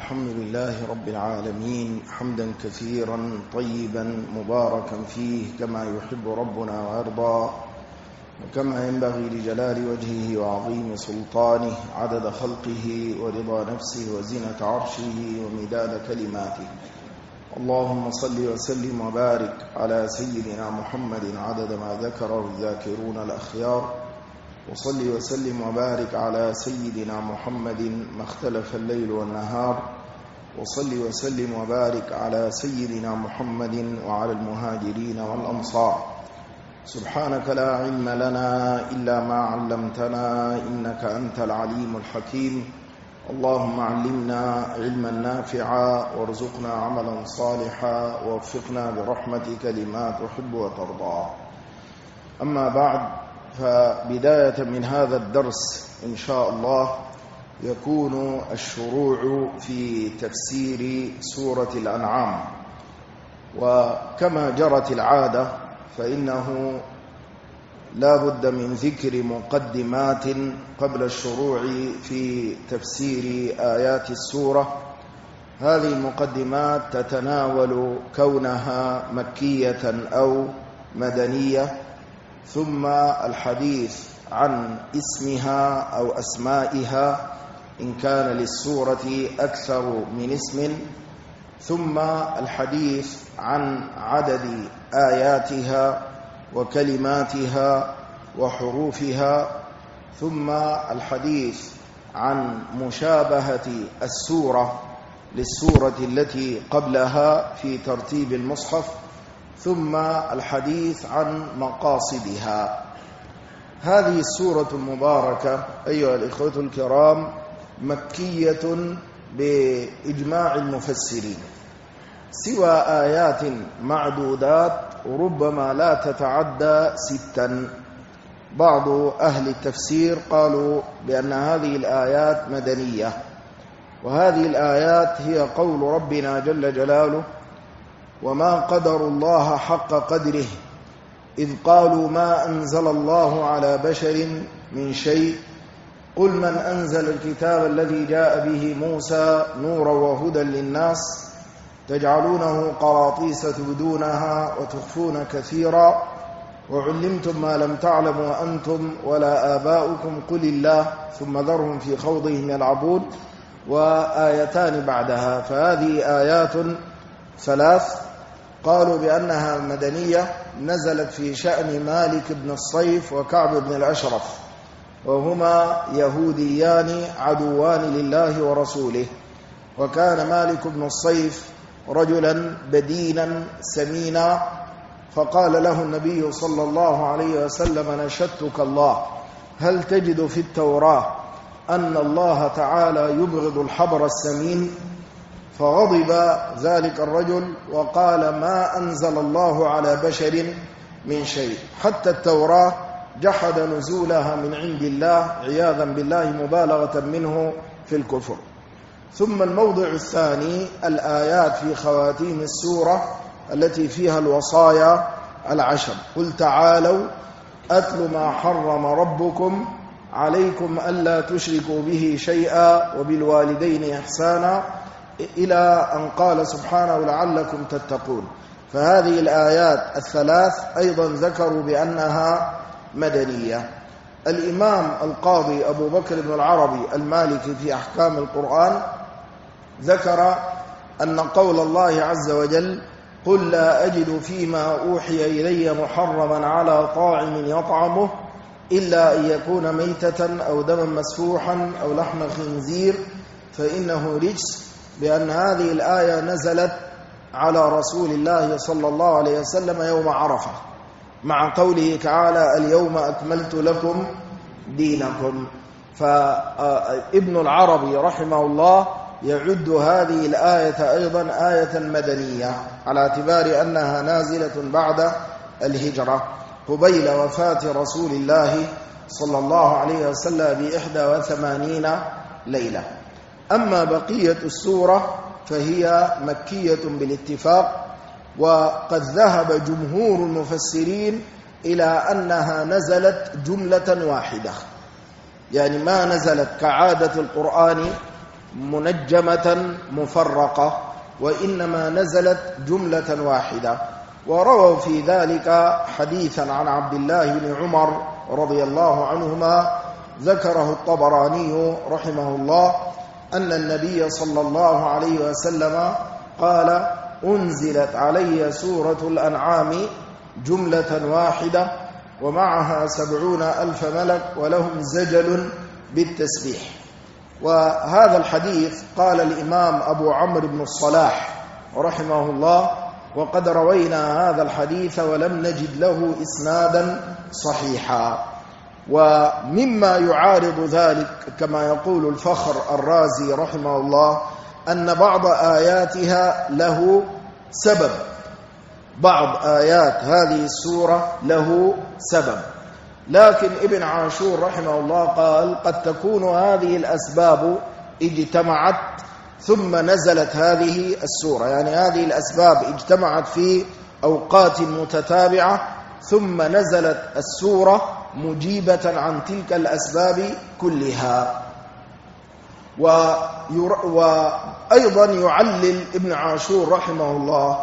الحمد لله رب العالمين حمدا كثيرا طيبا مباركا فيه كما يحب ربنا ويرضى، وكما ينبغي لجلال وجهه وعظيم سلطانه، عدد خلقه ورضا نفسه وزنة عرشه ومداد كلماته. اللهم صل وسلم وبارك على سيدنا محمد عدد ما ذكره الذاكرون الأخيار، وصل وسلم وبارك على سيدنا محمد ما اختلف الليل والنهار، وصل وسلم وبارك على سيدنا محمد وعلى المهاجرين والأنصار. سبحانك لا علم لنا إلا ما علمتنا إنك أنت العليم الحكيم. اللهم علمنا علما نافعا وارزقنا عملا صالحا ووفقنا برحمتك لما تحب وترضى. أما بعد، فبداية من هذا الدرس إن شاء الله يكون الشروع في تفسير سورة الأنعام. وكما جرت العادة فإنه لا بد من ذكر مقدمات قبل الشروع في تفسير آيات السورة. هذه المقدمات تتناول كونها مكية أو مدنية، ثم الحديث عن اسمها أو أسمائها إن كان للسورة أكثر من اسم، ثم الحديث عن عدد آياتها وكلماتها وحروفها، ثم الحديث عن مشابهة السورة للسورة التي قبلها في ترتيب المصحف، ثم الحديث عن مقاصدها. هذه السورة المباركة أيها الإخوة الكرام مكية بإجماع المفسرين، سوى آيات معدودات ربما لا تتعدى 6. بعض أهل التفسير قالوا بأن هذه الآيات مدنية، وهذه الآيات هي قول ربنا جل جلاله: وما قدر الله حق قدره إذ قالوا ما أنزل الله على بشر من شيء قل من أنزل الكتاب الذي جاء به موسى نورا وهدى للناس تجعلونه قراطيس تبدونها وتخفون كثيرا وعلمتم ما لم تعلموا أنتم ولا آباؤكم قل الله ثم ذرهم في خوضهم يلعبون، وآيتان بعدها. فهذه آيات 3 قالوا بأنها مدنية، نزلت في شأن مالك بن الصيف وكعب بن الأشرف، وهما يهوديان عدوان لله ورسوله. وكان مالك بن الصيف رجلا بدينا سمينا، فقال له النبي صلى الله عليه وسلم: نشدتك الله، هل تجد في التوراة أن الله تعالى يبغض الحبر السمين؟ فغضب ذلك الرجل وقال: ما أنزل الله على بشر من شيء. حتى التوراة جحد نزولها من عند الله عياذا بالله مبالغة منه في الكفر. ثم الموضع الثاني الآيات في خواتيم السورة التي فيها الوصايا 10: قل تعالوا أتل ما حرم ربكم عليكم ألا تشركوا به شيئا وبالوالدين إحسانا، إلى أن قال سبحانه لعلكم تتقون. فهذه الآيات 3 أيضا ذكروا بأنها مدنية. الإمام القاضي أبو بكر بن العربي المالكي في أحكام القرآن ذكر أن قول الله عز وجل: قل لا أجد فيما أوحي إلي محرما على طاعم يطعمه إلا أن يكون ميتة أو دما مسفوحا أو لحم خنزير فإنه رجس، بأن هذه الآية نزلت على رسول الله صلى الله عليه وسلم يوم عرفة، مع قوله تعالى: اليوم أكملت لكم دينكم. فابن العربي رحمه الله يعد هذه الآية أيضا آية مدنية، على اعتبار أنها نازلة بعد الهجرة قبيل وفاة رسول الله صلى الله عليه وسلم ب81 ليلة. أما بقية السورة فهي مكية بالاتفاق، وقد ذهب جمهور المفسرين إلى أنها نزلت جملة واحدة، يعني ما نزلت كعادة القرآن منجمة مفرقة، وإنما نزلت جملة واحدة. ورووا في ذلك حديثا عن عبد الله بن عمر رضي الله عنهما ذكره الطبراني رحمه الله أن النبي صلى الله عليه وسلم قال: أنزلت علي سورة الأنعام جملة واحدة ومعها 70,000 ملك ولهم زجل بالتسبيح. وهذا الحديث قال الإمام أبو عمرو بن الصلاح رحمه الله: وقد روينا هذا الحديث ولم نجد له إسنادا صحيحا. ومما يعارض ذلك كما يقول الفخر الرازي رحمه الله أن بعض آياتها له سبب، بعض آيات هذه السورة له سبب، لكن ابن عاشور رحمه الله قال: قد تكون هذه الأسباب اجتمعت ثم نزلت هذه السورة، يعني هذه الأسباب اجتمعت في أوقات متتابعة ثم نزلت السورة مجيبة عن تلك الأسباب كلها. وأيضا يعلل ابن عاشور رحمه الله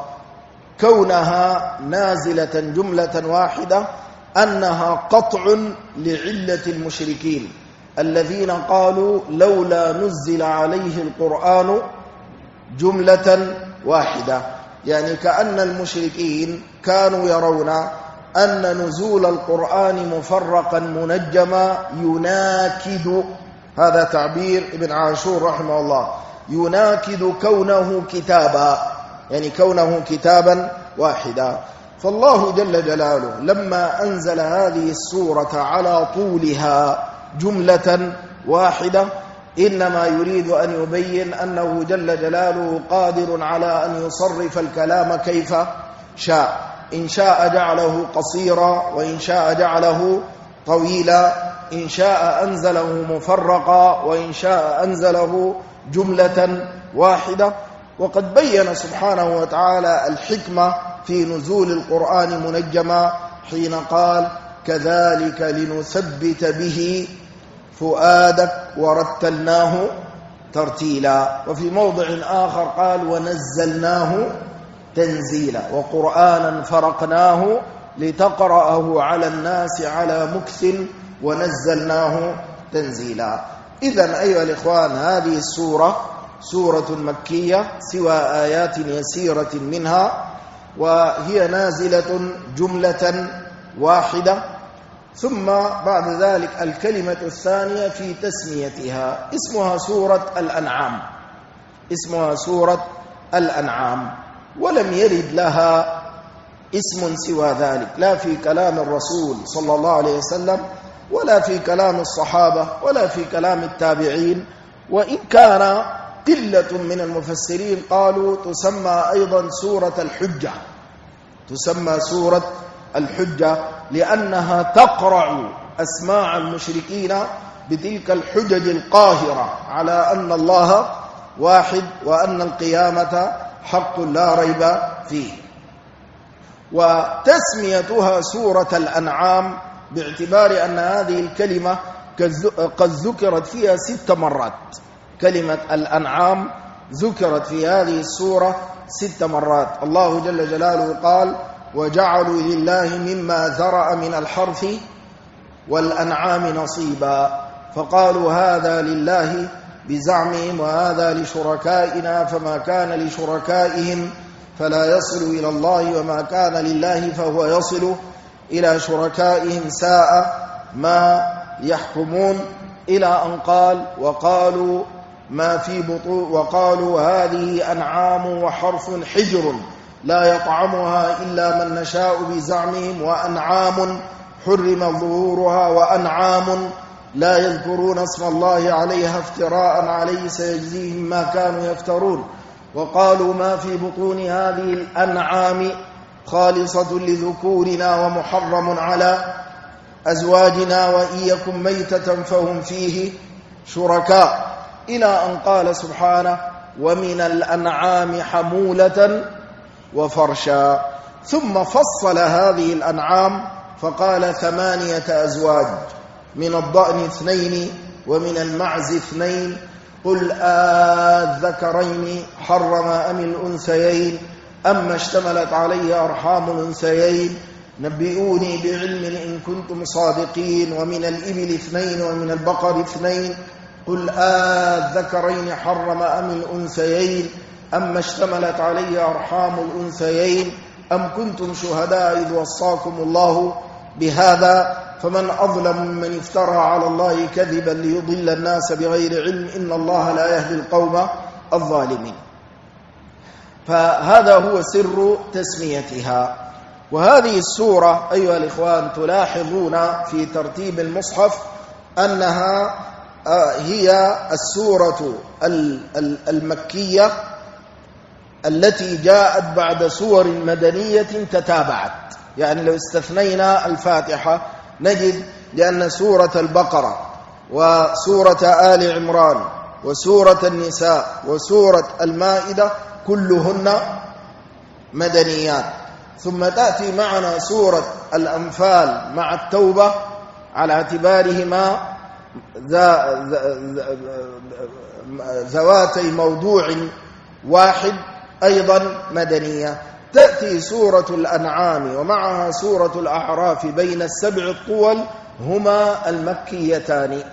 كونها نازلة جملة واحدة أنها قطع لعلة المشركين الذين قالوا: لولا نزل عليه القرآن جملة واحدة. يعني كأن المشركين كانوا يرون أن نزول القرآن مفرقا منجما يناكد، هذا تعبير ابن عاشور رحمه الله، يناكد كونه كتابا، يعني كونه كتابا واحدا. فالله جل جلاله لما أنزل هذه السورة على طولها جملة واحدة إنما يريد أن يبين أنه جل جلاله قادر على أن يصرف الكلام كيف شاء، إن شاء جعله قصيرا وإن شاء جعله طويلا، إن شاء أنزله مفرقا وإن شاء أنزله جملة واحدة. وقد بين سبحانه وتعالى الحكمة في نزول القرآن منجما حين قال: كذلك لنثبت به فؤادك ورتلناه ترتيلا. وفي موضع آخر قال: ونزلناه تنزيلا وقرآنا فرقناه لتقرأه على الناس على مكث ونزلناه تنزيلا. إذن أيها الإخوان، هذه السورة سورة مكية سوى آيات يسيرة منها، وهي نازلة جملة واحدة. ثم بعد ذلك الكلمة الثانية في تسميتها، اسمها سورة الأنعام، اسمها سورة الأنعام، ولم يرد لها اسم سوى ذلك، لا في كلام الرسول صلى الله عليه وسلم ولا في كلام الصحابة ولا في كلام التابعين. وإن كان قلة من المفسرين قالوا تسمى أيضا سورة الحجة، تسمى سورة الحجة لأنها تقرع أسماع المشركين بتلك الحجج القاهرة على أن الله واحد وأن القيامة حق لا ريب فيه. وتسميتها سورة الأنعام باعتبار أن هذه الكلمة قد ذكرت فيها 6 مرات، كلمة الأنعام ذكرت في هذه السورة 6 مرات. الله جل جلاله قال: وجعلوا لله مما ذرأ من الحرث والأنعام نصيبا، فقالوا هذا لله بزعمهم وهذا لشركائنا، فما كان لشركائهم فلا يصل إلى الله وما كان لله فهو يصل إلى شركائهم ساء ما يحكمون، إلى أن قال: وقالوا ما في بطون وقالوا هذه أنعام وحرث حجر لا يطعمها إلا من نشاء بزعمهم، وأنعام حرم ظهورها وأنعام لا يذكرون اسم الله عليها افتراء عليه سيجزيهم ما كانوا يفترون. وقالوا ما في بطون هذه الأنعام خالصة لذكورنا ومحرم على أزواجنا وإن يكن ميتة فهم فيه شركاء، إلى أن قال سبحانه: ومن الأنعام حمولة وفرشا. ثم فصل هذه الأنعام فقال 8 أزواج، من الضأن 2 ومن المعز 2 قل الذكرين حرم أم الأنثيين أما اشتملت عليه أرحام الأنثيين نبئوني بعلم إن كنتم صادقين ومن الإبل 2 ومن البقر 2 قل الذكرين حرم أم الأنثيين أما اشتملت عليه أرحام الأنثيين أم كنتم شهداء إذ وصاكم الله بهذا فمن أظلم ممن افترى على الله كذبا ليضل الناس بغير علم إن الله لا يهدي القوم الظالمين. فهذا هو سر تسميتها. وهذه السورة أيها الإخوان تلاحظون في ترتيب المصحف أنها هي السورة المكية التي جاءت بعد سور مدنية تتابعت. يعني لو استثنينا الفاتحة نجد لأن سورة البقرة وسورة آل عمران وسورة النساء وسورة المائدة كلهن مدنيات، ثم تأتي معنا سورة الأنفال مع التوبة على اعتبارهما ذواتي موضوع واحد أيضا مدنية. تأتي سورة الأنعام ومعها سورة الأعراف بين السبع الطول هما المكيتان.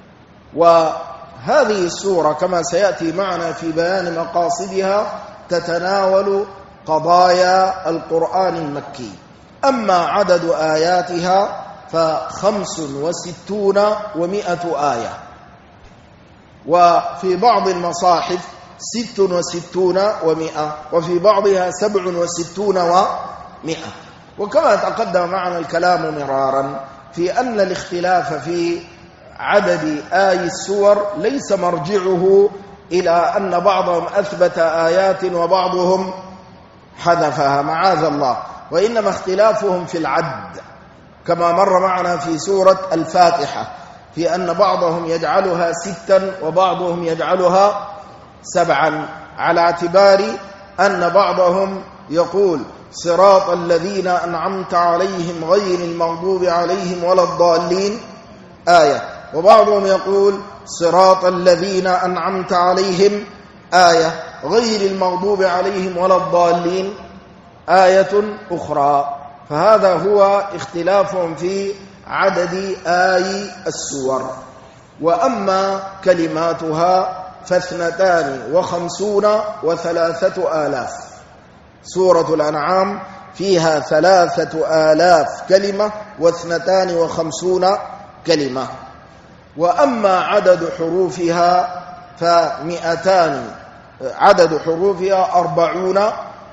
وهذه السورة كما سيأتي معنا في بيان مقاصدها تتناول قضايا القرآن المكي. أما عدد آياتها ف65 و100 آية، وفي بعض المصاحف 66 و100، وفي بعضها 67 و100. وكما تقدم معنا الكلام مرارا في أن الاختلاف في عدد آي السور ليس مرجعه إلى أن بعضهم أثبت آيات وبعضهم حذفها معاذ الله، وإنما اختلافهم في العد كما مر معنا في سورة الفاتحة في أن بعضهم يجعلها 6 وبعضهم يجعلها 7، على اعتبار أن بعضهم يقول صراط الذين أنعمت عليهم غير المغضوب عليهم ولا الضالين آية، وبعضهم يقول صراط الذين أنعمت عليهم آية غير المغضوب عليهم ولا الضالين آية أخرى. فهذا هو اختلافهم في عدد آي السور. وأما كلماتها ف52 و3000. سورة الأنعام فيها 3000 كلمة و52 كلمة. وأما عدد حروفها ف200، عدد حروفها 40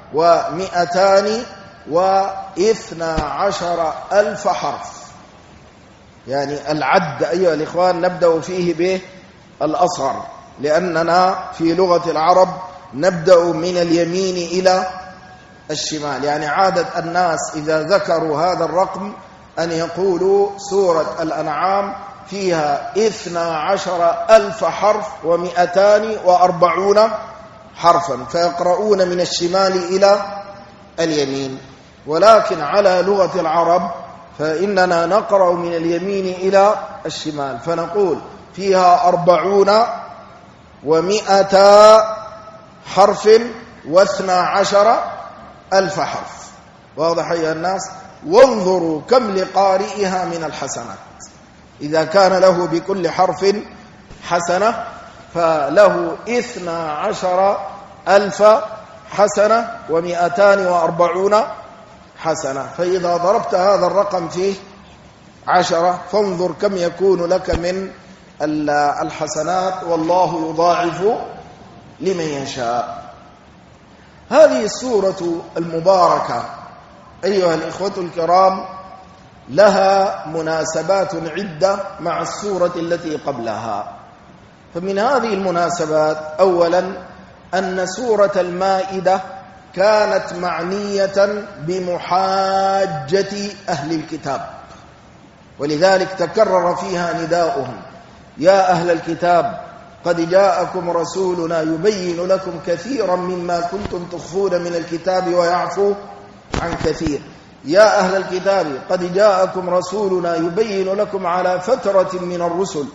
و212 ألف حرف. يعني العد أيها الإخوان نبدأ فيه بالأصغر، لأننا في لغة العرب نبدأ من اليمين إلى الشمال. يعني عادة الناس إذا ذكروا هذا الرقم أن يقولوا سورة الأنعام فيها 12 ألف حرف و240 حرفا، فيقرؤون من الشمال إلى اليمين. ولكن على لغة العرب فإننا نقرأ من اليمين إلى الشمال، فنقول فيها 40 و100 حرف و12 ألف حرف. واضح أيها الناس؟ وانظروا كم لقارئها من الحسنات. إذا كان له بكل حرف حسنة فله 12 ألف حسنة و240 حسنة. فإذا ضربت هذا الرقم فيه 10 فانظر كم يكون لك من الحسنات، والله يضاعف لمن يشاء. هذه السورة المباركة أيها الإخوة الكرام لها مناسبات عدة مع السورة التي قبلها. فمن هذه المناسبات أولا أن سورة المائدة كانت معنية بمحاجة أهل الكتاب، ولذلك تكرر فيها نداؤهم يا أهل الكتاب قد جاءكم رسولنا يبين لكم كثيرا مما كنتم تخفون من الكتاب ويعفو عن كثير. يا أهل الكتاب قد جاءكم رسولنا يبين لكم على فترة من الرسل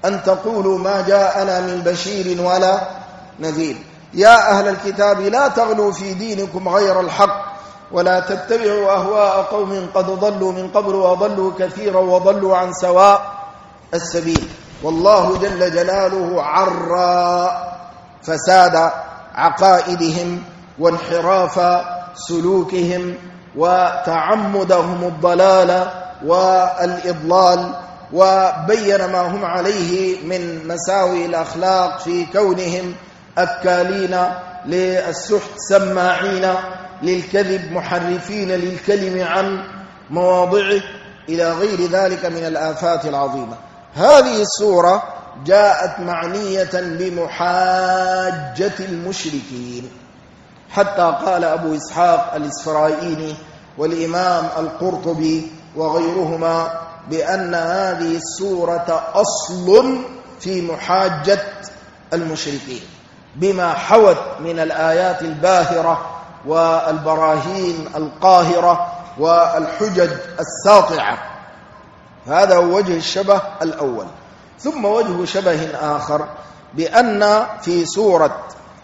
أن تقولوا ما جاءنا من بشير ولا نذير. يا أهل الكتاب لا تغلوا في دينكم غير الحق ولا تتبعوا أهواء قوم قد ضلوا من قبل وضلوا كثيرا وضلوا عن سواء السبيل. والله جل جلاله عرى فساد عقائدهم وانحراف سلوكهم وتعمدهم الضلال والإضلال، وبين ما هم عليه من مساوئ الأخلاق في كونهم أكالين للسحت سماعين للكذب محرفين للكلم عن مواضعه إلى غير ذلك من الآفات العظيمة. هذه السورة جاءت معنية بمحاجة المشركين، حتى قال أبو إسحاق الإسفرايني والإمام القرطبي وغيرهما بأن هذه السورة أصل في محاجة المشركين بما حوت من الآيات الباهرة والبراهين القاهرة والحجج الساطعة. هذا هو وجه الشبه الأول. ثم وجه شبه آخر بأن في سورة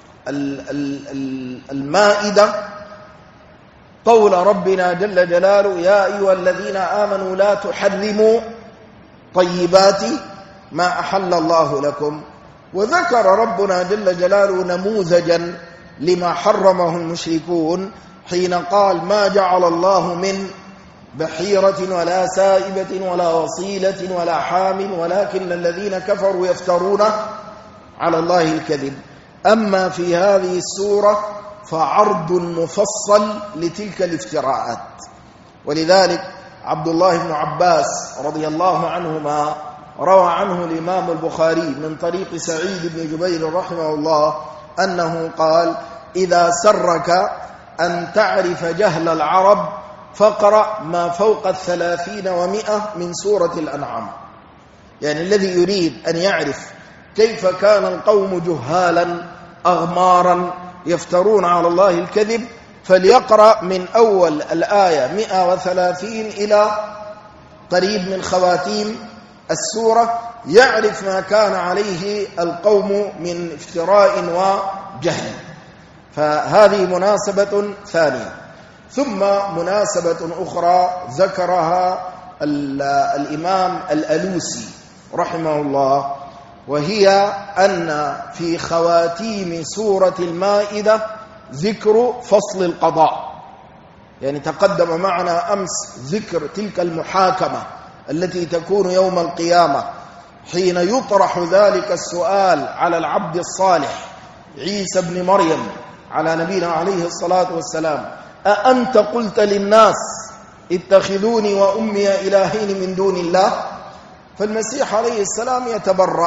المائدة قول ربنا جل جلاله يا أيها الذين آمنوا لا تحرموا طيبات ما أحل الله لكم، وذكر ربنا جل جلاله نموذجا لما حرمه المشركون حين قال ما جعل الله من بحيرة ولا سائبة ولا وصيلة ولا حام ولكن الذين كفروا يفترون على الله الكذب. أما في هذه السورة فعرض مفصل لتلك الافتراءات. ولذلك عبد الله بن عباس رضي الله عنهما روى عنه الإمام البخاري من طريق سعيد بن جبير رحمه الله أنه قال إذا سرك أن تعرف جهل العرب فاقرأ ما فوق 30 و100 من سورة الأنعام. يعني الذي يريد أن يعرف كيف كان القوم جهالا أغمارا يفترون على الله الكذب فليقرأ من أول الآية 130 إلى قريب من خواتيم السورة، يعرف ما كان عليه القوم من افتراء وجهل. فهذه مناسبة ثانية. ثم مناسبة أخرى ذكرها الإمام الألوسي رحمه الله، وهي أن في خواتيم سورة المائدة ذكر فصل القضاء. يعني تقدم معنا أمس ذكر تلك المحاكمة التي تكون يوم القيامة حين يطرح ذلك السؤال على العبد الصالح عيسى بن مريم على نبينا عليه الصلاة والسلام أأنت قلت للناس اتخذوني وأمي إلهين من دون الله؟ فالمسيح عليه السلام يتبرأ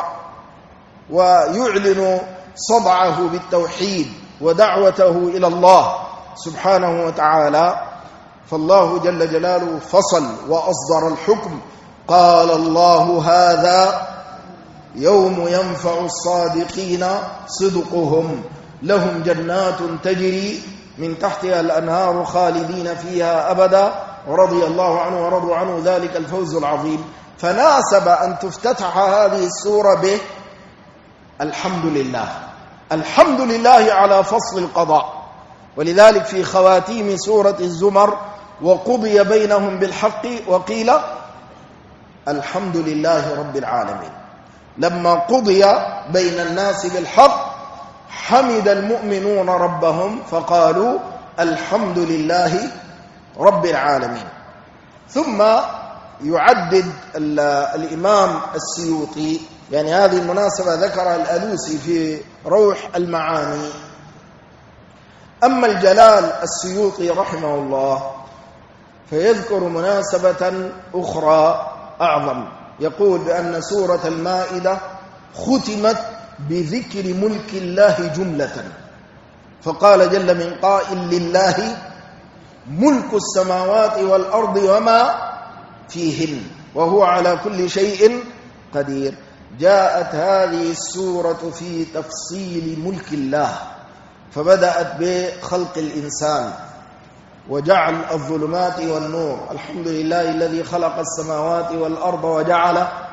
ويعلن صدعه بالتوحيد ودعوته إلى الله سبحانه وتعالى. فالله جل جلاله فصل وأصدر الحكم قال الله هذا يوم ينفع الصادقين صدقهم لهم جنات تجري من تحتها الأنهار خالدين فيها أبدا رضي الله عنه ورضوا عنه ذلك الفوز العظيم. فناسب أن تفتتح هذه السورة به الحمد لله، الحمد لله على فصل القضاء. ولذلك في خواتيم سورة الزمر وقضي بينهم بالحق وقيل الحمد لله رب العالمين. لما قضي بين الناس بالحق حمد المؤمنون ربهم فقالوا الحمد لله رب العالمين. ثم يعدد الإمام السيوطي، يعني هذه المناسبة ذكرها الألوسي في روح المعاني. أما الجلال السيوطي رحمه الله فيذكر مناسبة أخرى أعظم، يقول بأن سورة المائدة ختمت بذكر ملك الله جملة، فقال جل من قائل لله ملك السماوات والأرض وما فيهن وهو على كل شيء قدير. جاءت هذه السورة في تفصيل ملك الله، فبدأت بخلق الإنسان وجعل الظلمات والنور. الحمد لله الذي خلق السماوات والأرض وجعل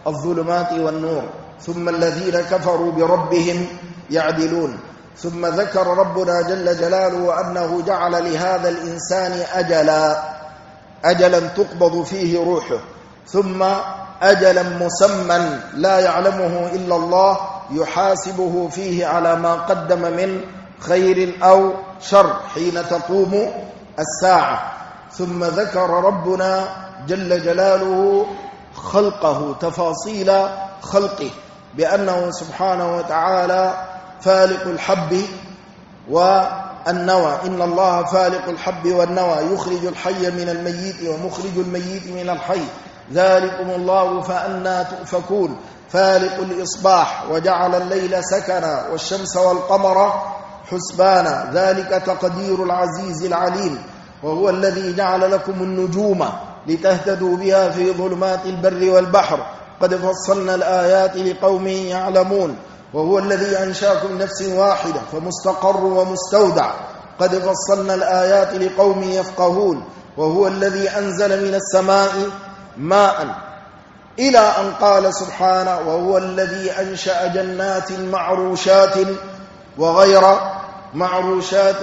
الظلمات والنور ثم الذين كفروا بربهم يعدلون. ثم ذكر ربنا جل جلاله أنه جعل لهذا الإنسان أجلا تقبض فيه روحه، ثم أجلا مسمى لا يعلمه إلا الله يحاسبه فيه على ما قدم من خير أو شر حين تقوم الساعة. ثم ذكر ربنا جل جلاله خلقه، تفاصيل خلقه، بأنه سبحانه وتعالى فالق الحب والنوى، إن الله فالق الحب والنوى يخرج الحي من الميت ومخرج الميت من الحي ذلكم الله فأنى تؤفكون. فالق الإصباح وجعل الليل سكنا والشمس والقمر حسبانا ذلك تقدير العزيز العليم. وهو الذي جعل لكم النجوم لتهتدوا بها في ظلمات البر والبحر قد فصلنا الآيات لقوم يعلمون. وهو الذي أنشاكم نفس واحدة فمستقر ومستودع قد فصلنا الآيات لقوم يفقهون. وهو الذي أنزل من السماء ماء إلى أن قال سبحانه وهو الذي أنشأ جنات معروشات وغير معروشات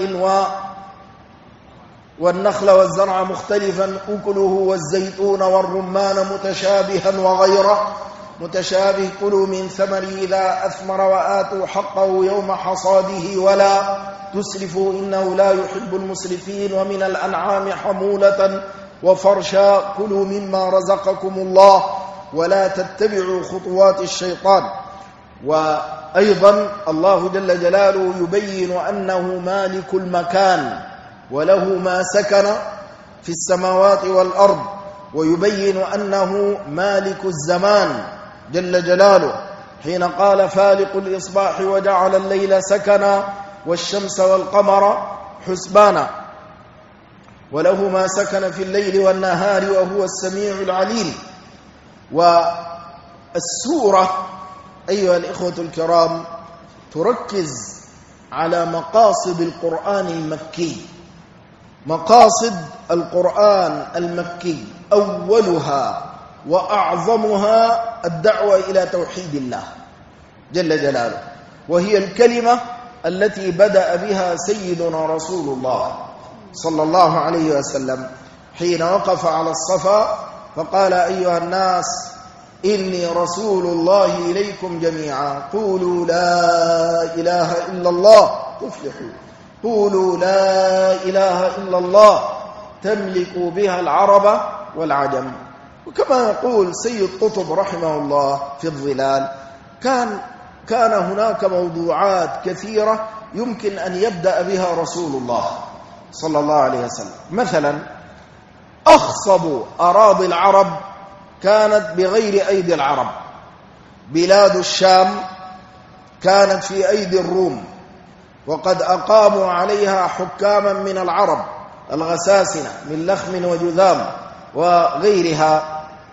والنخل والزرع مختلفا أكله والزيتون والرمان متشابها وغير متشابه كلوا من ثمره إذا أثمر وآتوا حقه يوم حصاده ولا تسرفوا إنه لا يحب المسرفين. ومن الأنعام حمولة وفرشا كلوا مما رزقكم الله ولا تتبعوا خطوات الشيطان. وأيضا الله جل جلاله يبين أنه مالك المكان وله ما سكن في السماوات والأرض، ويبين أنه مالك الزمان جل جلاله حين قال فالق الإصباح وجعل الليل سكنا والشمس والقمر حسبانا وله ما سكن في الليل والنهار وهو السميع العليم. والسورة أيها الإخوة الكرام تركز على مقاصد القرآن المكي. مقاصد القرآن المكي أولها وأعظمها الدعوة إلى توحيد الله جل جلاله، وهي الكلمة التي بدأ بها سيدنا رسول الله صلى الله عليه وسلم حين وقف على الصفا فقال أيها الناس إني رسول الله إليكم جميعا قولوا لا إله إلا الله تفلحوا، قولوا لا إله إلا الله تملكوا بها العرب والعجم. وكما يقول سيد قطب رحمه الله في الظلال كان هناك موضوعات كثيرة يمكن أن يبدأ بها رسول الله صلى الله عليه وسلم. مثلا أخصب أراضي العرب كانت بغير أيدي العرب، بلاد الشام كانت في أيدي الروم، وقد أقاموا عليها حكاما من العرب الغساسنة من لخم وجذام وغيرها.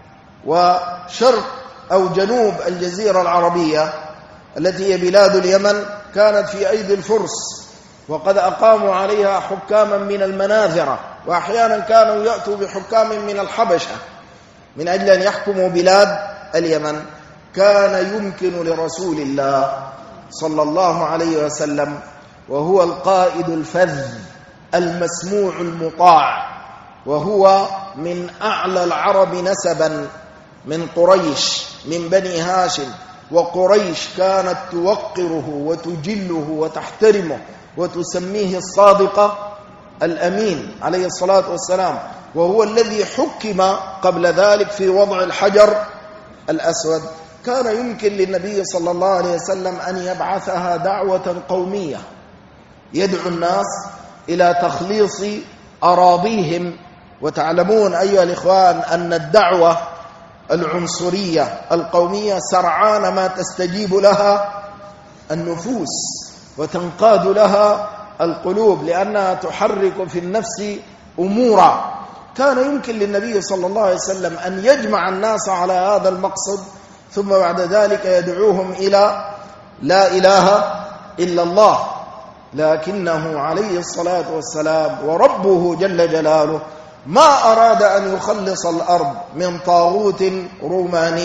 وشرق أو جنوب الجزيرة العربية التي هي بلاد اليمن كانت في أيدي الفرس، وقد أقاموا عليها حكاما من المناذرة، وأحيانا كانوا يأتوا بحكام من الحبشة من أجل أن يحكموا بلاد اليمن. كان يمكن لرسول الله صلى الله عليه وسلم وهو القائد الفذ المسموع المطاع، وهو من أعلى العرب نسبا من قريش من بني هاشم، وقريش كانت توقره وتجله وتحترمه وتسميه الصادق الأمين عليه الصلاة والسلام، وهو الذي حكم قبل ذلك في وضع الحجر الأسود. كان يمكن للنبي صلى الله عليه وسلم أن يبعثها دعوة قومية يدعو الناس إلى تخليص أراضيهم. وتعلمون أيها الإخوان أن الدعوة العنصرية القومية سرعان ما تستجيب لها النفوس وتنقاد لها القلوب، لأنها تحرك في النفس أمورا. كان يمكن للنبي صلى الله عليه وسلم أن يجمع الناس على هذا المقصد، ثم بعد ذلك يدعوهم إلى لا إله إلا الله، لكنه عليه الصلاة والسلام وربه جل جلاله ما أراد أن يخلص الأرض من طاغوت روماني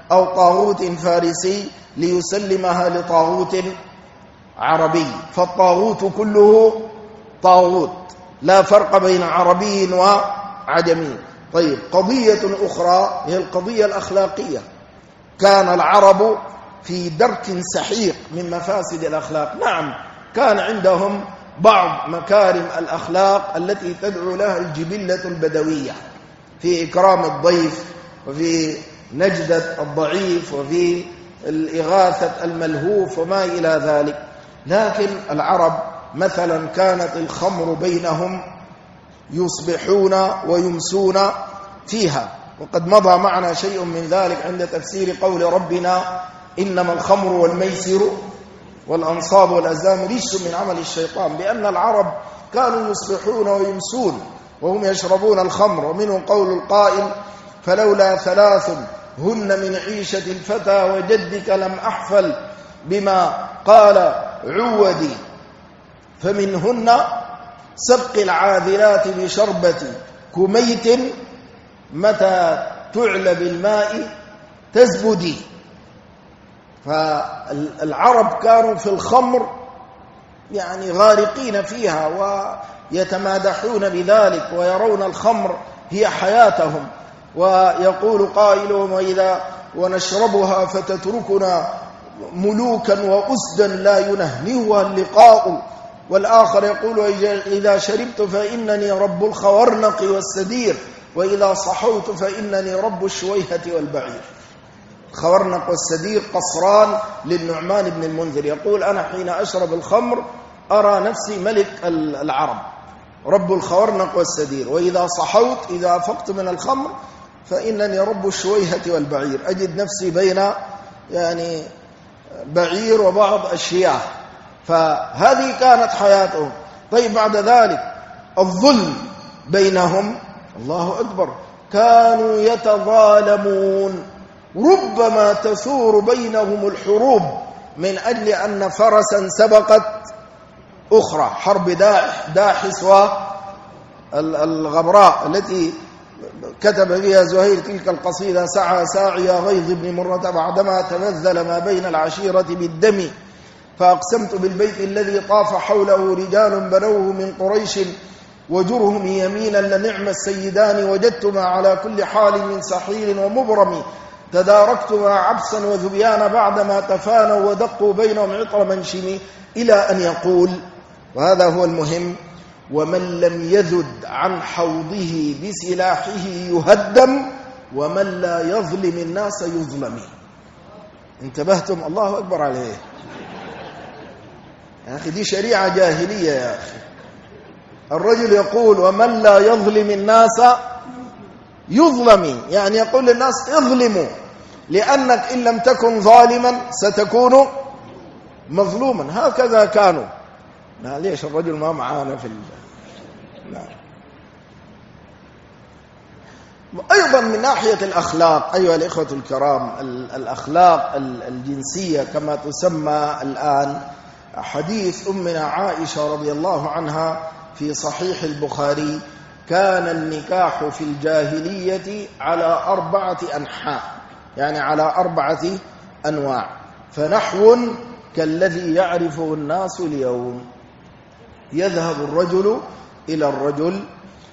أو طاغوت فارسي ليسلمها لطاغوت عربي، فالطاغوت كله طاغوت، لا فرق بين عربي وعجمي. طيب، قضية أخرى هي القضية الأخلاقية. كان العرب في درك سحيق من مفاسد الأخلاق. نعم، كان عندهم بعض مكارم الأخلاق التي تدعو لها الجبلة البدوية في إكرام الضيف، وفي نجدة الضعيف، وفي الإغاثة الملهوف وما إلى ذلك. لكن العرب مثلا كانت الخمر بينهم يصبحون ويمسون فيها، وقد مضى معنا شيء من ذلك عند تفسير قول ربنا إنما الخمر والميسر والأنصاب والأزلام رجس من عمل الشيطان، بأن العرب كانوا يصبحون ويمسون وهم يشربون الخمر. ومنه قول القائل فلولا ثلاث هن من عيشة الفتى وجدك لم أحفل بما قال عودي، فمنهن سبق العاذلات بشربة كميت متى تعلى بالماء تزبدي. فالعرب كانوا في الخمر يعني غارقين فيها ويتمادحون بذلك ويرون الخمر هي حياتهم. ويقول قائلهم وإذا ونشربها فتتركنا ملوكا وأسدا لا ينهنهها اللقاء. والآخر يقول إذا شربت فإنني رب الخورنق والسدير، وإذا صحوت فإنني رب الشويهة والبعير. الخورنق والسدير قصران للنعمان بن المنذر، يقول أنا حين أشرب الخمر أرى نفسي ملك العرب، رب الخورنق والسدير، وإذا صحوت إذا أفقت من الخمر فإنني رب الشويهة والبعير، أجد نفسي بين يعني بعير وبعض الشياه. فهذه كانت حياتهم. طيب، بعد ذلك الظلم بينهم، الله أكبر، كانوا يتظالمون، ربما تثور بينهم الحروب من أجل أن فرسا سبقت أخرى، حرب داحس والغبراء التي كتب فيها زهير تلك القصيدة سعى ساعي غيظ بن مرة بعدما تبذل ما بين العشيرة بالدم، فأقسمت بالبيت الذي طاف حوله رجال بنوه من قريش وجرهم يمينا لنعم السيدان، وجدتما على كل حال من سحيل ومبرم، تداركتما عبسا وذبيان بعدما تفانوا ودقوا بينهم عطر منشم، إلى أن يقول، وهذا هو المهم: ومن لم يذد عن حوضه بسلاحه يهدم، ومن لا يظلم الناس يظلم. انتبهتم؟ الله أكبر عليه يا أخي، دي شريعة جاهلية يا أخي. الرجل يقول ومن لا يظلم الناس يظلم، يعني يقول للناس اظلموا، لأنك إن لم تكن ظالما ستكون مظلوما. هكذا كانوا. ليش الرجل ما معانا في لا. أيضا من ناحية الأخلاق أيها الإخوة الكرام، الأخلاق الجنسية كما تسمى الآن، حديث أمنا عائشة رضي الله عنها في صحيح البخاري: كان النكاح في الجاهلية على 4 أنحاء، يعني على 4 أنواع، فنحو كالذي يعرفه الناس اليوم. يذهب الرجل إلى الرجل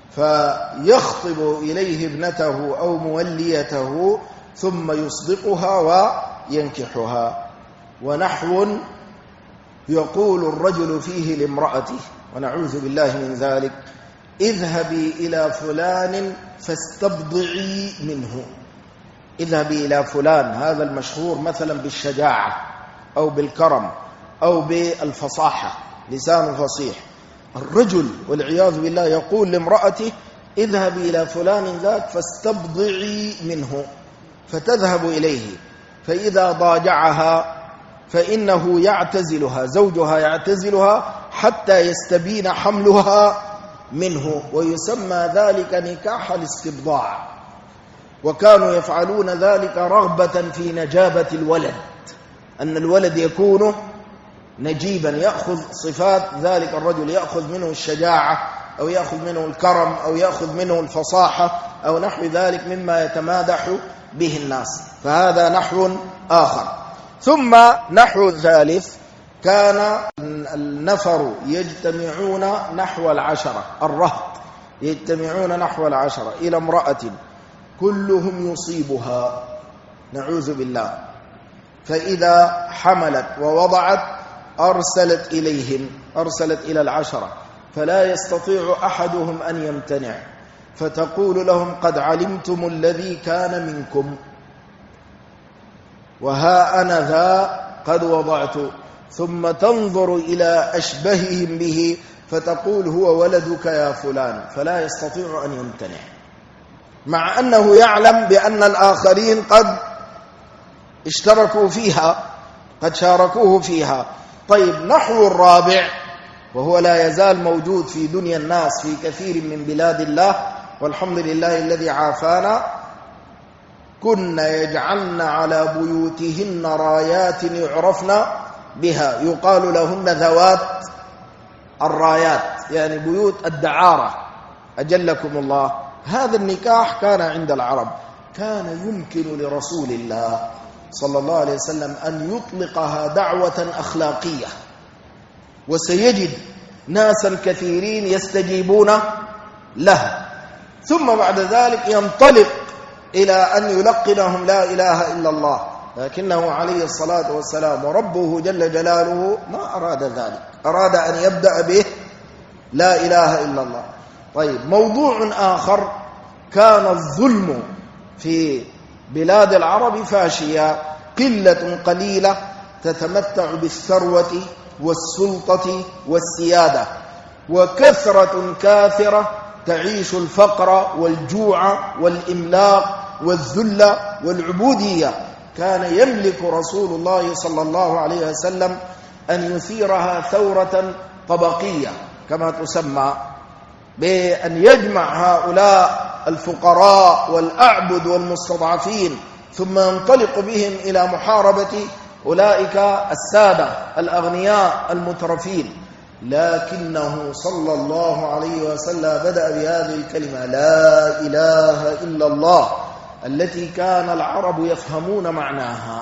فيخطب إليه ابنته أو موليته ثم يصدقها وينكحها. ونحو يقول الرجل فيه لامرأته، ونعوذ بالله من ذلك: اذهبي إلى فلان فاستبضعي منه. اذهبي إلى فلان، هذا المشهور مثلا بالشجاعة أو بالكرم أو بالفصاحة، لسان فصيح. الرجل والعياذ بالله يقول لامرأته: اذهبي إلى فلان ذاك فاستبضعي منه، فتذهب إليه، فإذا ضاجعها فإنه يعتزلها، زوجها يعتزلها حتى يستبين حملها منه، ويسمى ذلك نكاح الاستبضاع. وكانوا يفعلون ذلك رغبة في نجابة الولد، أن الولد يكون نجيبا، يأخذ صفات ذلك الرجل، يأخذ منه الشجاعة أو يأخذ منه الكرم أو يأخذ منه الفصاحة أو نحو ذلك مما يتمادح به الناس، فهذا نحو آخر. ثم نحو ثالث، كان النفر يجتمعون نحو 10، الرهط يجتمعون نحو 10 إلى امرأة كلهم يصيبها، نعوذ بالله، فإذا حملت ووضعت أرسلت إليهم، أرسلت إلى 10، فلا يستطيع أحدهم أن يمتنع، فتقول لهم قد علمتم الذي كان منكم، وها أنا ذا قد وضعت، ثم تنظر إلى أشبههم به فتقول هو ولدك يا فلان، فلا يستطيع أن يمتنع، مع أنه يعلم بأن الآخرين قد اشتركوا فيها، قد شاركوه فيها. طيب، نحو الرابع، وهو لا يزال موجود في دنيا الناس في كثير من بلاد الله، والحمد لله الذي عافانا، كن يجعلن على بيوتهن رايات يعرفن بها، يقال لهن ذوات الرايات، يعني بيوت الدعارة، أجلكم الله. هذا النكاح كان عند العرب، كان يمكن لرسول الله صلى الله عليه وسلم أن يطلقها دعوة أخلاقية، وسيجد ناسا كثيرين يستجيبون له، ثم بعد ذلك ينطلق إلى أن يلقنهم لا إله إلا الله، لكنه عليه الصلاة والسلام وربه جل جلاله ما أراد ذلك، أراد أن يبدأ به لا إله إلا الله. طيب، موضوع آخر، كان الظلم في بلاد العرب فاشيا، قلة قليلة تتمتع بالثروة والسلطة والسيادة، وكثرة كاثرة تعيش الفقر والجوع والإملاق والذل والعبودية. كان يملك رسول الله صلى الله عليه وسلم أن يثيرها ثورة طبقية كما تسمى، بأن يجمع هؤلاء الفقراء والأعبد والمستضعفين، ثم ينطلق بهم إلى محاربة أولئك السادة الأغنياء المترفين. لكنه صلى الله عليه وسلم بدأ بهذه الكلمة لا إله إلا الله، التي كان العرب يفهمون معناها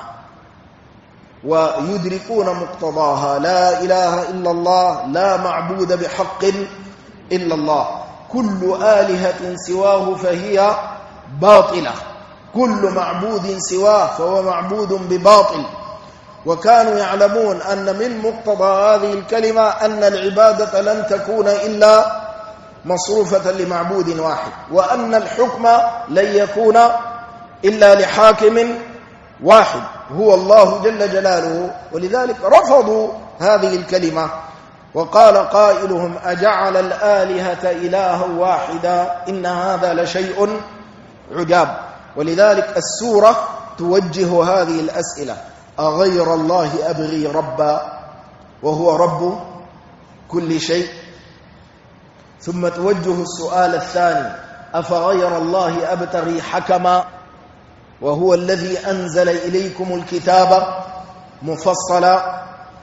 ويدركون مقتضاها. لا إله إلا الله، لا معبود بحق إلا الله، كل آلهة سواه فهي باطلة، كل معبود سواه فهو معبود بباطل. وكانوا يعلمون أن من مقتضى هذه الكلمة أن العبادة لن تكون إلا مصروفة لمعبود واحد، وأن الحكم لن يكون إلا لحاكم واحد هو الله جل جلاله. ولذلك رفضوا هذه الكلمة، وقال قائلهم أجعل الآلهة إلها واحدا إن هذا لشيء عجاب. ولذلك السورة توجه هذه الأسئلة: أغير الله أبغي ربا وهو رب كل شيء؟ ثم توجه السؤال الثاني: أفغير الله أبتغي حكما وهو الذي أنزل إليكم الكتاب مفصلا؟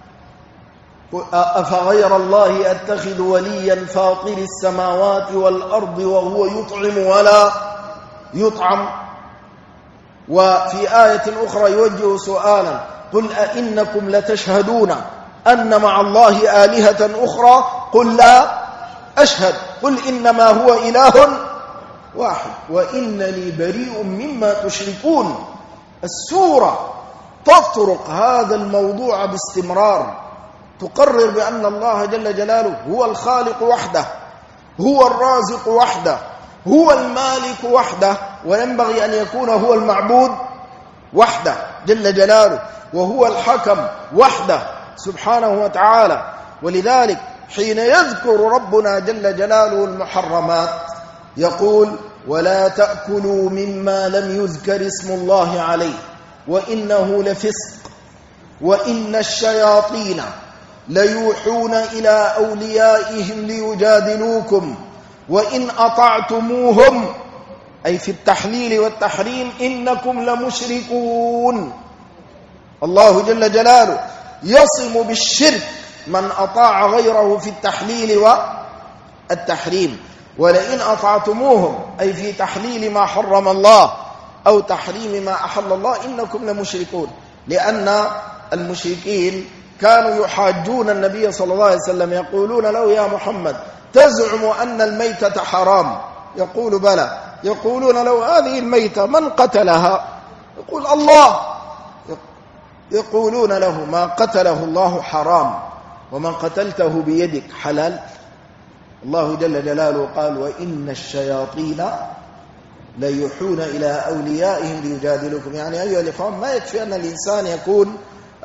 أفغير الله أتخذ وليا فاطر السماوات والأرض وهو يطعم ولا يطعم؟ وفي آية أخرى يوجه سؤالا: قل أئنكم لتشهدون أن مع الله آلهة أخرى؟ قل لا أشهد، قل إنما هو إله واحد وإنني بريء مما تشركون. السورة تطرق هذا الموضوع باستمرار، تقرر بأن الله جل جلاله هو الخالق وحده، هو الرازق وحده، هو المالك وحده، وينبغي أن يكون هو المعبود وحده جل جلاله، وهو الحكم وحده سبحانه وتعالى. ولذلك حين يذكر ربنا جل جلاله المحرمات يقول: ولا تأكلوا مما لم يذكر اسم الله عليه وإنه لفسق وإن الشياطين ليوحون إلى أوليائهم ليجادلوكم وإن أطعتموهم، أي في التحليل والتحريم، إنكم لمشركون. الله جل جلاله يصم بالشرك من أطاع غيره في التحليل التحريم. ولئن أطعتموهم أي في تحليل ما حرم الله أو تحريم ما أحل الله إنكم لمشركون، لأن المشركين كانوا يحاجون النبي صلى الله عليه وسلم يقولون له يا محمد تزعم أن الميتة حرام؟ يقول بلى. يقولون له هذه الميتة من قتلها؟ يقول الله. يقولون له ما قتله الله حرام ومن قتلته بيدك حلال. الله جل جلاله قال وإن الشياطين ليوحون إلى أوليائهم ليجادلوكم. يعني أيها الإخوان ما يكفي أن الإنسان يكون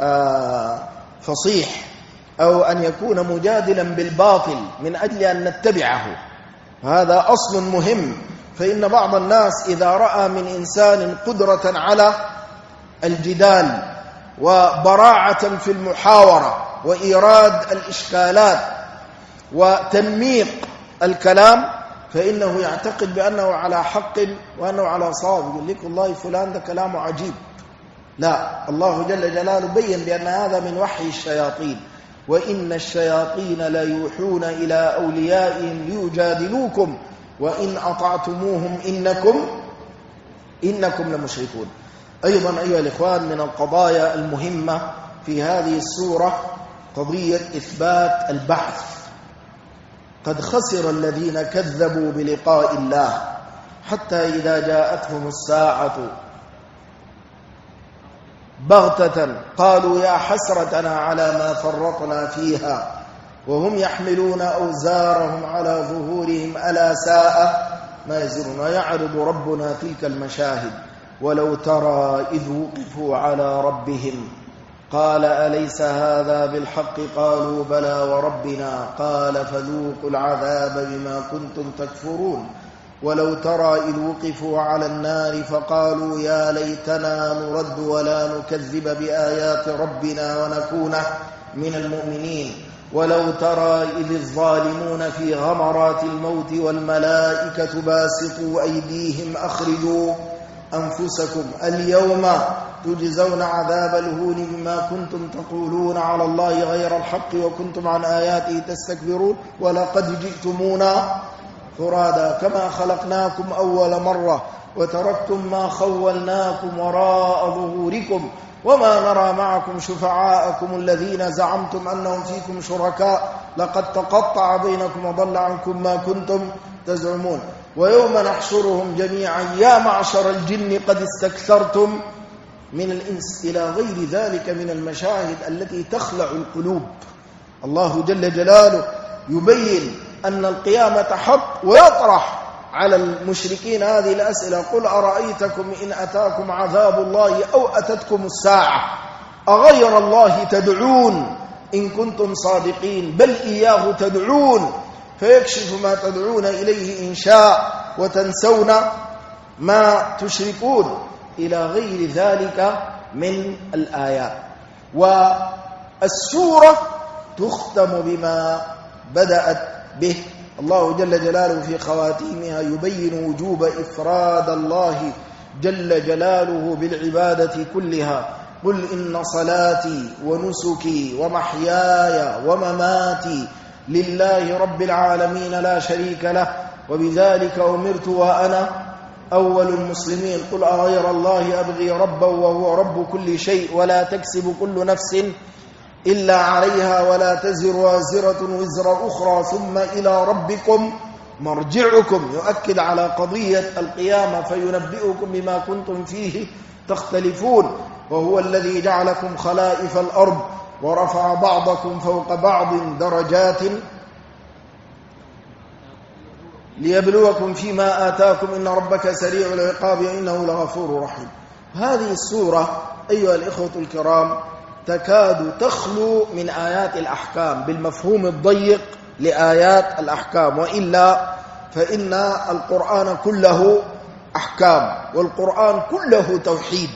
فصيح أو أن يكون مجادلا بالباطل من أجل أن نتبعه، هذا أصل مهم. فإن بعض الناس إذا رأى من إنسان قدرة على الجدال وبراعة في المحاورة وإيراد الإشكالات وتنميق الكلام فإنه يعتقد بأنه على حق وأنه على صواب، يقول لك والله فلان ده كلامه عجيب. لا، الله جل جلاله بين بأن هذا من وحي الشياطين، وإن الشياطين لا يوحون إلى أوليائهم ليجادلوكم وإن أطعتموهم إنكم لمشركون. أيضا أيها الإخوان من القضايا المهمة في هذه السورة قضية إثبات البعث. قد خسر الذين كذبوا بلقاء الله حتى إذا جاءتهم الساعة بغتة قالوا يا حسرتنا على ما فرطنا فيها وهم يحملون أوزارهم على ظهورهم ألا ساء ما يزرون. ويعرض ربنا تلك المشاهد ولو ترى إذ وقفوا على ربهم قال أليس هذا بالحق قالوا بلى وربنا قال فذوقوا العذاب بما كنتم تكفرون. ولو ترى إذ وقفوا على النار فقالوا يا ليتنا نرد ولا نكذب بآيات ربنا ونكون من المؤمنين. ولو ترى إذ الظالمون في غمرات الموت والملائكة باسطوا أيديهم أخرجوا أنفسكم اليوم تجزون عذاب الهون بما كنتم تقولون على الله غير الحق وكنتم عن آياته تستكبرون ولقد جئتمونا فرادا كما خلقناكم أول مرة وتركتم ما خولناكم وراء ظهوركم وما نرى معكم شفعاءكم الذين زعمتم أنهم فيكم شركاء لقد تقطع بينكم وضل عنكم ما كنتم تزعمون. ويوم نحشرهم جميعا يا معشر الجن قد استكثرتم من الإنس إلى غير ذلك من المشاهد التي تخلع القلوب. الله جل جلاله يبين أن القيامة حق ويطرح على المشركين هذه الأسئلة قل أرأيتكم إن أتاكم عذاب الله أو أتتكم الساعة أغير الله تدعون إن كنتم صادقين بل إياه تدعون فيكشف ما تدعون إليه إن شاء وتنسون ما تشركون إلى غير ذلك من الآيات. والسورة تختم بما بدأت به. الله جل جلاله في خواتيمها يبين وجوب إفراد الله جل جلاله بالعبادة كلها. قل إن صلاتي ونسكي ومحياي ومماتي لله رب العالمين لا شريك له وبذلك أمرت وأنا أول المسلمين. قل أغير الله أبغي ربا وهو رب كل شيء ولا تكسب كل نفس إلا عليها ولا تزر وازرة وزر أخرى ثم إلى ربكم مرجعكم. يؤكد على قضية القيامة فينبئكم بما كنتم فيه تختلفون. وهو الذي جعلكم خلائف الأرض ورفع بعضكم فوق بعض درجات ليبلوكم فيما آتاكم إن ربك سريع العقاب إنه لغفور رحيم. هذه السورة أيها الإخوة الكرام تكاد تخلو من آيات الأحكام بالمفهوم الضيق لآيات الأحكام، وإلا فإن القرآن كله أحكام والقرآن كله توحيد.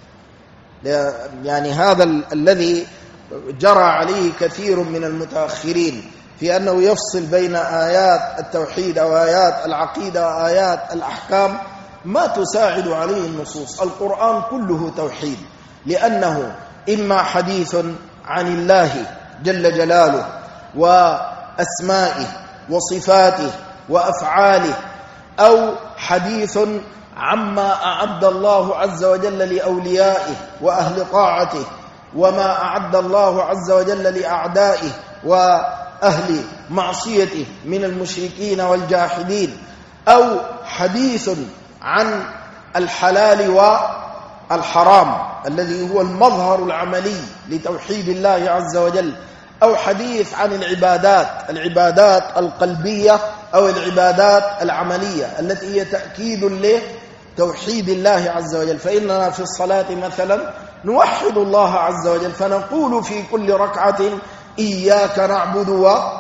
يعني هذا الذي جرى عليه كثير من المتأخرين في أنه يفصل بين آيات التوحيد أو آيات العقيدة وآيات الأحكام ما تساعد عليه النصوص. القرآن كله توحيد لأنه إما حديث عن الله جل جلاله وأسمائه وصفاته وأفعاله، أو حديث عما أعد الله عز وجل لأوليائه وأهل طاعته، وما أعد الله عز وجل لأعدائه وأهل معصيته من المشركين والجاحدين، أو حديث عن الحلال والحرام الذي هو المظهر العملي لتوحيد الله عز وجل، أو حديث عن العبادات القلبية أو العبادات العملية التي هي تأكيد لتوحيد الله عز وجل. فإننا في الصلاة مثلا نوحد الله عز وجل، فنقول في كل ركعة إياك نعبد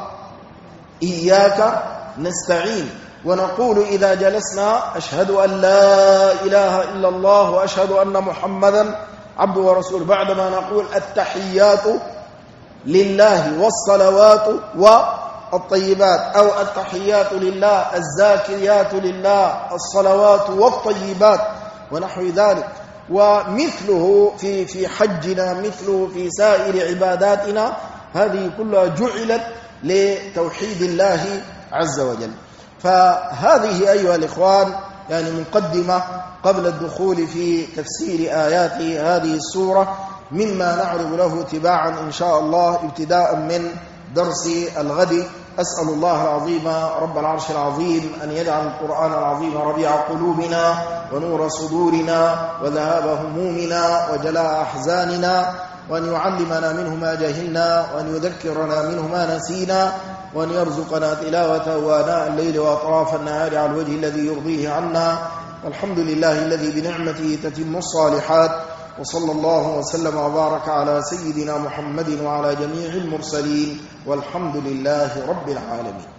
وإياك نستعين، ونقول إذا جلسنا أشهد أن لا إله إلا الله وأشهد أن محمدا عبده ورسوله، بعدما نقول التحيات لله والصلوات والطيبات، أو التحيات لله الزاكيات لله الصلوات والطيبات ونحو ذلك. ومثله في حجنا، مثله في سائر عباداتنا، هذه كلها جعلت لتوحيد الله عز وجل. فهذه أيها الإخوان يعني مقدمة قبل الدخول في تفسير آيات هذه السورة، مما نعرض له تباعا إن شاء الله ابتداء من درس الغد. أسأل الله العظيم رب العرش العظيم أن يجعل القرآن العظيم ربيع قلوبنا ونور صدورنا وذهاب همومنا وجلاء أحزاننا، وأن يعلمنا منه ما جهلنا، وأن يذكرنا منه ما نسينا، وأن يرزقنا تلاوته آناء الليل وأطراف النهار على الوجه الذي يرضيه عنا. والحمد لله الذي بنعمته تتم الصالحات، وصلى الله وسلم وبارك على سيدنا محمد وعلى جميع المرسلين، والحمد لله رب العالمين.